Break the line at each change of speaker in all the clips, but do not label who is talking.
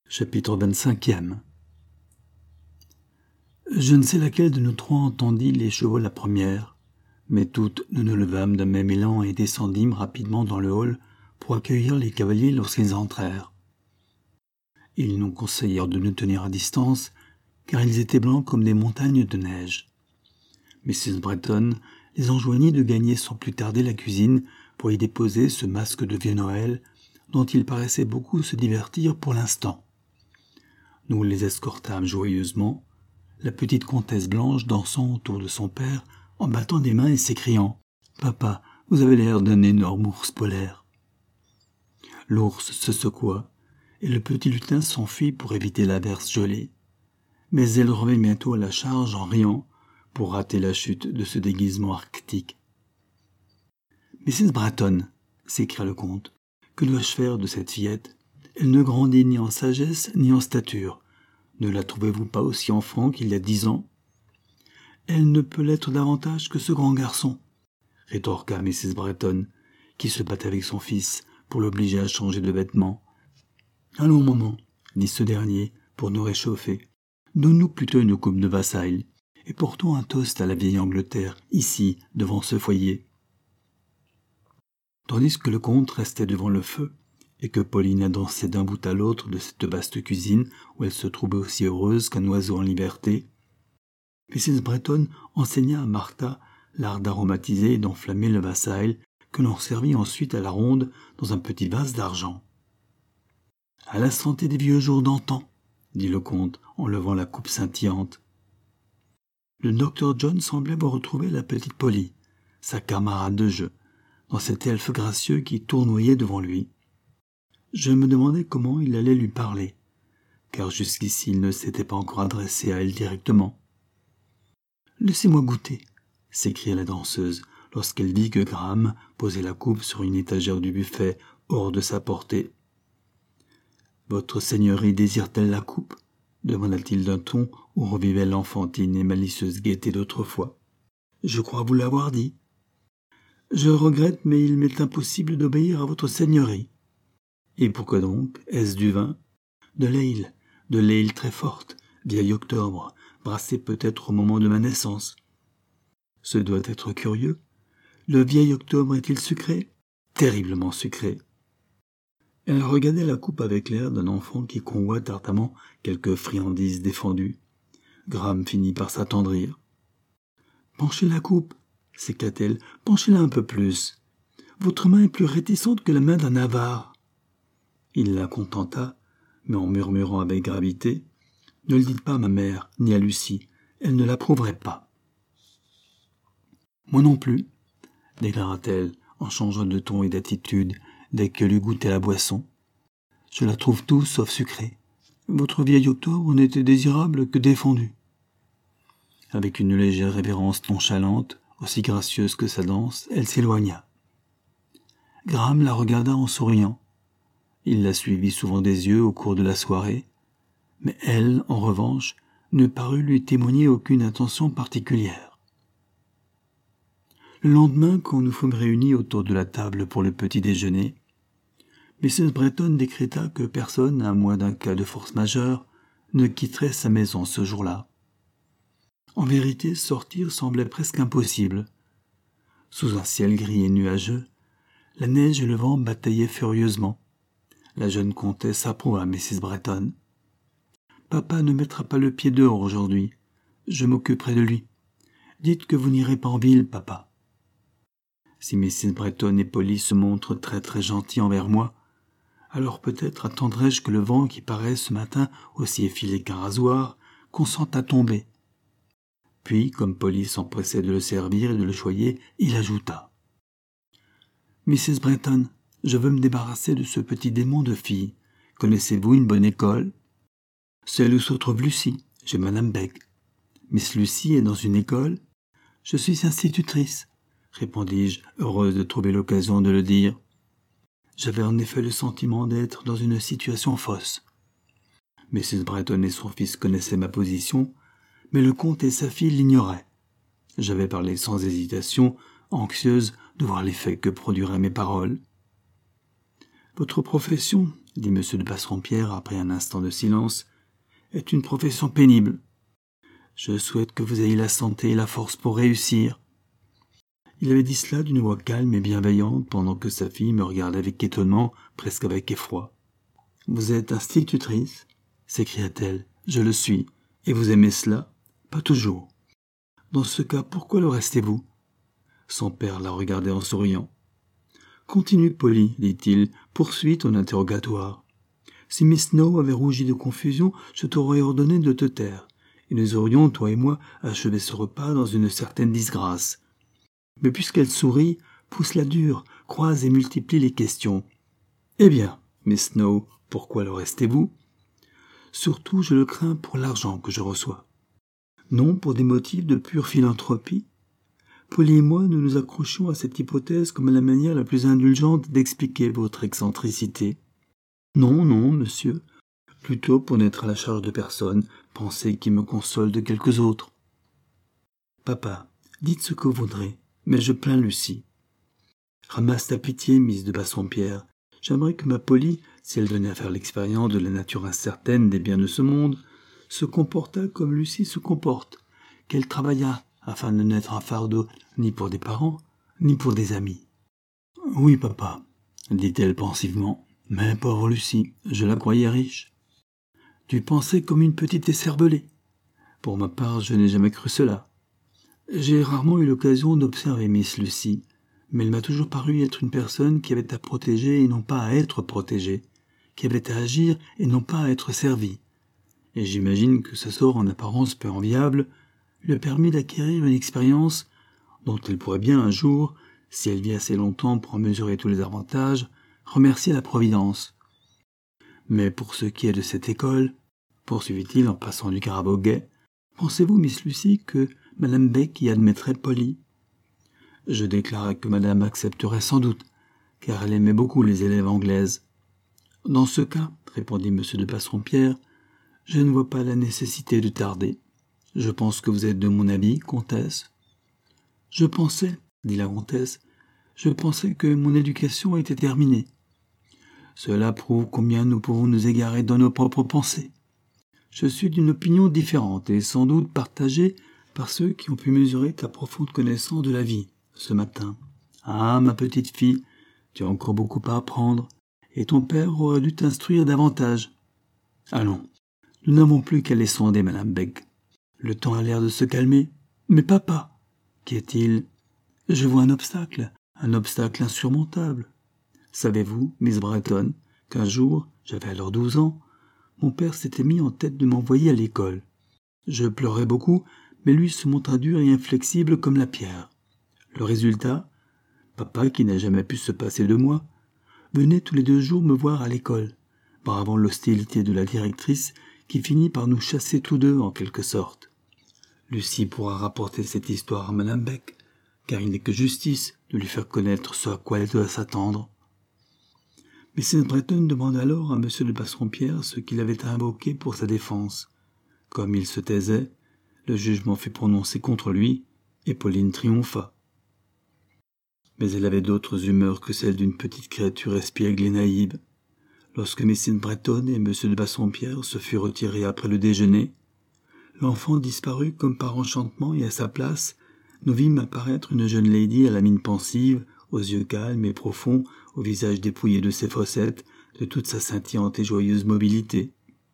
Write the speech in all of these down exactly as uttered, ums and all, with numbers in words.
Chapitre vingt-cinq. Je ne sais laquelle de nous trois entendit les chevaux la première, mais toutes nous nous levâmes d'un même élan et descendîmes rapidement dans le hall pour accueillir les cavaliers lorsqu'ils entrèrent. Ils nous conseillèrent de nous tenir à distance, car ils étaient blancs comme des montagnes de neige. Mrs Bretton les enjoignit de gagner sans plus tarder la cuisine pour y déposer ce masque de vieux Noël, dont ils paraissaient beaucoup se divertir pour l'instant. Nous les escortâmes joyeusement, la petite comtesse Blanche dansant autour de son père en battant des mains et s'écriant « Papa, vous avez l'air d'un énorme ours polaire ». L'ours se secoua, et le petit lutin s'enfuit pour éviter l'averse gelée. Mais elle revint bientôt à la charge en riant pour rater la chute de ce déguisement arctique. « Missus Bretton !» s'écria le comte. « Que dois-je faire de cette fillette ? Elle ne grandit ni en sagesse ni en stature. Ne la trouvez-vous pas aussi enfant qu'il y a dix ans ? Elle ne peut l'être davantage que ce grand garçon, rétorqua Missus Bretton, qui se battait avec son fils pour l'obliger à changer de vêtements. Allons, maman, dit ce dernier, pour nous réchauffer. Donne-nous plutôt une coupe de Wassail, et portons un toast à la vieille Angleterre, ici, devant ce foyer. Tandis que le comte restait devant le feu, et que Paulina dansait d'un bout à l'autre de cette vaste cuisine où elle se trouvait aussi heureuse qu'un oiseau en liberté, Missus Bretton enseigna à Martha l'art d'aromatiser et d'enflammer le Wassail que l'on servit ensuite à la ronde dans un petit vase d'argent. « À la santé des vieux jours d'antan !» dit le comte en levant la coupe scintillante. Le docteur John semblait avoir retrouvé la petite Polly, sa camarade de jeu, dans cet elfe gracieux qui tournoyait devant lui. Je me demandais comment il allait lui parler, car jusqu'ici il ne s'était pas encore adressé à elle directement. « Laissez-moi goûter !» s'écria la danseuse, lorsqu'elle vit que Graham posait la coupe sur une étagère du buffet hors de sa portée. « Votre seigneurie désire-t-elle la coupe ?» demanda-t-il d'un ton où revivait l'enfantine et malicieuse gaieté d'autrefois. « Je crois vous l'avoir dit. »« Je regrette, mais il m'est impossible d'obéir à votre seigneurie. » « Et pourquoi donc ? Est-ce du vin ? » ?»« De l'ale, de l'ale très forte, vieil octobre, brassée peut-être au moment de ma naissance. »« Ce doit être curieux. Le vieil octobre est-il sucré ? » ?»« Terriblement sucré. » Elle regardait la coupe avec l'air d'un enfant qui convoite ardemment quelque friandise défendue. Graham finit par s'attendrir. « Penchez la coupe, s'éclata-t-elle, penchez-la un peu plus. Votre main est plus réticente que la main d'un avare. » Il la contenta, mais en murmurant avec gravité « Ne le dites pas à ma mère, ni à Lucie, elle ne l'approuverait pas. »« Moi non plus, » déclara-t-elle en changeant de ton et d'attitude dès qu'elle eut goûté la boisson. « Je la trouve tout sauf sucrée. Votre vieil octobre n'était désirable que défendu. » Avec une légère révérence nonchalante, aussi gracieuse que sa danse, elle s'éloigna. Graham la regarda en souriant. Il la suivit souvent des yeux au cours de la soirée, mais elle, en revanche, ne parut lui témoigner aucune intention particulière. Le lendemain, quand nous fûmes réunis autour de la table pour le petit déjeuner, Missus Bretton décréta que personne, à moins d'un cas de force majeure, ne quitterait sa maison ce jour-là. En vérité, sortir semblait presque impossible. Sous un ciel gris et nuageux, la neige et le vent bataillaient furieusement. La jeune comtesse approuva Missus Bretton. « Papa ne mettra pas le pied dehors aujourd'hui. Je m'occuperai de lui. Dites que vous n'irez pas en ville, papa. » Si Missus Bretton et Polly se montrent très très gentils envers moi, alors peut-être attendrai-je que le vent qui paraît ce matin aussi effilé qu'un rasoir consente à tomber. Puis, comme Polly s'empressait de le servir et de le choyer, il ajouta. « Missus Bretton, je veux me débarrasser de ce petit démon de fille. Connaissez-vous une bonne école ? » ?»« Celle où se trouve Lucie, chez Madame Beck. »« Miss Lucie est dans une école ? » ?»« Je suis institutrice, » répondis-je, heureuse de trouver l'occasion de le dire. J'avais en effet le sentiment d'être dans une situation fausse. Missus Bretton et son fils connaissaient ma position, mais le comte et sa fille l'ignoraient. J'avais parlé sans hésitation, anxieuse de voir l'effet que produiraient mes paroles. « Votre profession dit M. de Bassompierre après un instant de silence, est une profession pénible. Je souhaite que vous ayez la santé et la force pour réussir. » Il avait dit cela d'une voix calme et bienveillante pendant que sa fille me regardait avec étonnement, presque avec effroi. « Vous êtes institutrice ?» s'écria-t-elle. « Je le suis. Et vous aimez cela ? Pas toujours. Dans ce cas, pourquoi le restez-vous » Son père la regardait en souriant. « Continue, Polly, dit-il, poursuis ton interrogatoire. Si Miss Snow avait rougi de confusion, je t'aurais ordonné de te taire, et nous aurions, toi et moi, achevé ce repas dans une certaine disgrâce. Mais puisqu'elle sourit, pousse-la dure, croise et multiplie les questions. Eh bien, Miss Snow, pourquoi le restez-vous ? Surtout, je le crains pour l'argent que je reçois. Non pour des motifs de pure philanthropie. Polly et moi, nous nous accrochons à cette hypothèse comme à la manière la plus indulgente d'expliquer votre excentricité. Non, non, monsieur, plutôt pour n'être à la charge de personne, pensez qui me console de quelques autres. Papa, dites ce que vous voudrez, mais je plains Lucie. Ramasse ta pitié, Miss de Bassompierre. J'aimerais que ma Polly, si elle venait à faire l'expérience de la nature incertaine des biens de ce monde, se comportât comme Lucie se comporte, qu'elle travaillât afin de n'être un fardeau ni pour des parents, ni pour des amis. « Oui, papa, » dit-elle pensivement, « mais pauvre Lucie, je la croyais riche. »« Tu pensais comme une petite écervelée. Pour ma part, je n'ai jamais cru cela. J'ai rarement eu l'occasion d'observer Miss Lucie, mais elle m'a toujours paru être une personne qui avait à protéger et non pas à être protégée, qui avait à agir et non pas à être servie. Et j'imagine que ce sort en apparence peu enviable lui a permis d'acquérir une expérience dont elle pourrait bien un jour, si elle vit assez longtemps pour en mesurer tous les avantages, remercier la Providence. Mais pour ce qui est de cette école, poursuivit-il en passant du grave au gai, pensez-vous, Miss Lucie, que Madame Beck y admettrait Polly ? Je déclarai que Madame accepterait sans doute, car elle aimait beaucoup les élèves anglaises. Dans ce cas, répondit M. de Bassompierre, je ne vois pas la nécessité de tarder. Je pense que vous êtes de mon avis, comtesse. Je pensais, dit la comtesse, je pensais que mon éducation était terminée. Cela prouve combien nous pouvons nous égarer dans nos propres pensées. Je suis d'une opinion différente et sans doute partagée par ceux qui ont pu mesurer ta profonde connaissance de la vie ce matin. Ah, ma petite fille, tu as encore beaucoup à apprendre, et ton père aurait dû t'instruire davantage. Allons, nous n'avons plus qu'à les sonder, Madame Beck. Le temps a l'air de se calmer. Mais papa, qu'y a-t-il ? Je vois un obstacle, un obstacle insurmontable. Savez-vous, Miss Breton, qu'un jour, j'avais alors douze ans, mon père s'était mis en tête de m'envoyer à l'école. Je pleurais beaucoup, mais lui se montra dur et inflexible comme la pierre. Le résultat, papa, qui n'a jamais pu se passer de moi, venait tous les deux jours me voir à l'école, bravant l'hostilité de la directrice qui finit par nous chasser tous deux en quelque sorte. Lucie pourra rapporter cette histoire à Madame Beck, car il n'est que justice de lui faire connaître ce à quoi elle doit s'attendre. Missus Breton demanda alors à M. de Bassompierre ce qu'il avait à invoquer pour sa défense. Comme il se taisait, le jugement fut prononcé contre lui, et Pauline triompha. Mais elle avait d'autres humeurs que celles d'une petite créature espiègle et naïve. Lorsque Missus Breton et M. de Bassompierre se furent retirés après le déjeuner, l'enfant disparut comme par enchantement et à sa place, nous vîmes apparaître une jeune lady à la mine pensive, aux yeux calmes et profonds, au visage dépouillé de ses fossettes, de toute sa scintillante et joyeuse mobilité.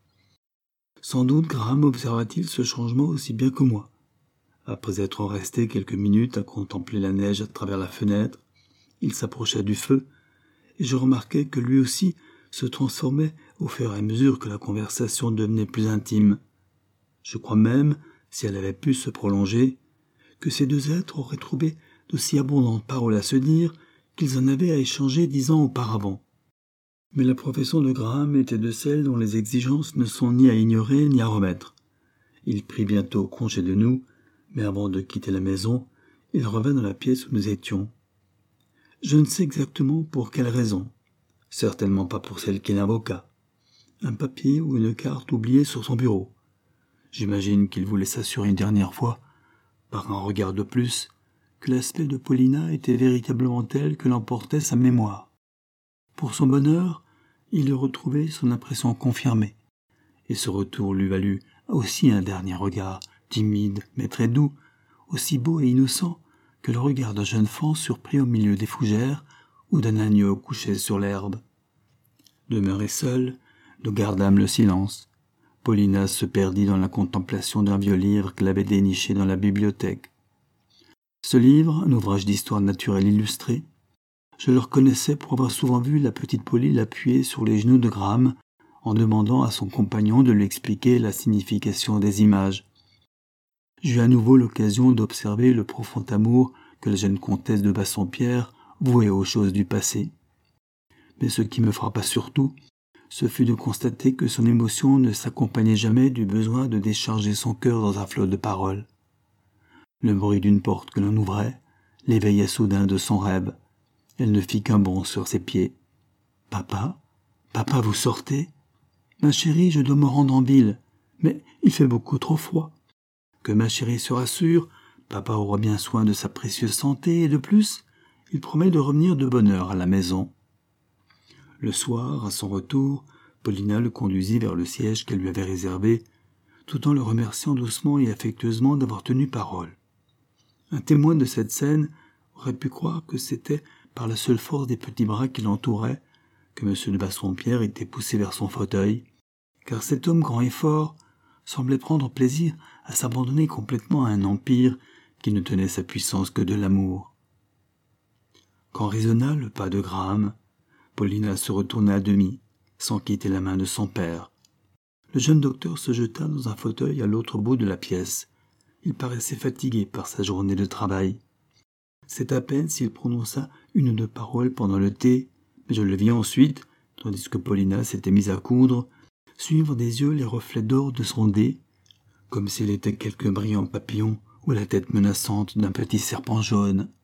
Sans doute Graham observa-t-il ce changement aussi bien que moi. Après être resté quelques minutes à contempler la neige à travers la fenêtre, il s'approcha du feu, et je remarquai que lui aussi se transformait au fur et à mesure que la conversation devenait plus intime. Je crois même, si elle avait pu se prolonger, que ces deux êtres auraient trouvé d'aussi abondantes paroles à se dire qu'ils en avaient à échanger dix ans auparavant. Mais la profession de Graham était de celles dont les exigences ne sont ni à ignorer ni à remettre. Il prit bientôt congé de nous, mais avant de quitter la maison, il revint dans la pièce où nous étions. Je ne sais exactement pour quelle raison, certainement pas pour celle qu'il invoqua. Un papier ou une carte oubliée sur son bureau. J'imagine qu'il voulait s'assurer une dernière fois, par un regard de plus, que l'aspect de Paulina était véritablement tel que l'emportait sa mémoire. Pour son bonheur, il retrouvait son impression confirmée, et ce retour lui valut aussi un dernier regard, timide mais très doux, aussi beau et innocent que le regard d'un jeune faon surpris au milieu des fougères ou d'un agneau couché sur l'herbe. Demeurés seuls, nous gardâmes le silence. Paulina se perdit dans la contemplation d'un vieux livre qu'elle avait déniché dans la bibliothèque. Ce livre, un ouvrage d'histoire naturelle illustrée, je le reconnaissais pour avoir souvent vu la petite Pauline l'appuyer sur les genoux de Graham en demandant à son compagnon de lui expliquer la signification des images. J'eus à nouveau l'occasion d'observer le profond amour que la jeune comtesse de Bassompierre vouait aux choses du passé. Mais ce qui me frappa surtout, ce fut de constater que son émotion ne s'accompagnait jamais du besoin de décharger son cœur dans un flot de paroles. Le bruit d'une porte que l'on ouvrait l'éveillait soudain de son rêve. Elle ne fit qu'un bond sur ses pieds. « Papa, papa, vous sortez ? Ma chérie, je dois me rendre en ville, mais il fait beaucoup trop froid. Que ma chérie se rassure, papa aura bien soin de sa précieuse santé, et de plus, il promet de revenir de bonne heure à la maison. » Le soir, à son retour, Paulina le conduisit vers le siège qu'elle lui avait réservé, tout en le remerciant doucement et affectueusement d'avoir tenu parole. Un témoin de cette scène aurait pu croire que c'était par la seule force des petits bras qui l'entouraient que M. de Bassompierre était poussé vers son fauteuil, car cet homme grand et fort semblait prendre plaisir à s'abandonner complètement à un empire qui ne tenait sa puissance que de l'amour. Quand résonna le pas de Graham, Paulina se retourna à demi, sans quitter la main de son père. Le jeune docteur se jeta dans un fauteuil à l'autre bout de la pièce. Il paraissait fatigué par sa journée de travail. C'est à peine s'il prononça une ou deux paroles pendant le thé, mais je le vis ensuite, tandis que Paulina s'était mise à coudre, suivre des yeux les reflets d'or de son dé, comme s'il était quelque brillant papillon ou la tête menaçante d'un petit serpent jaune.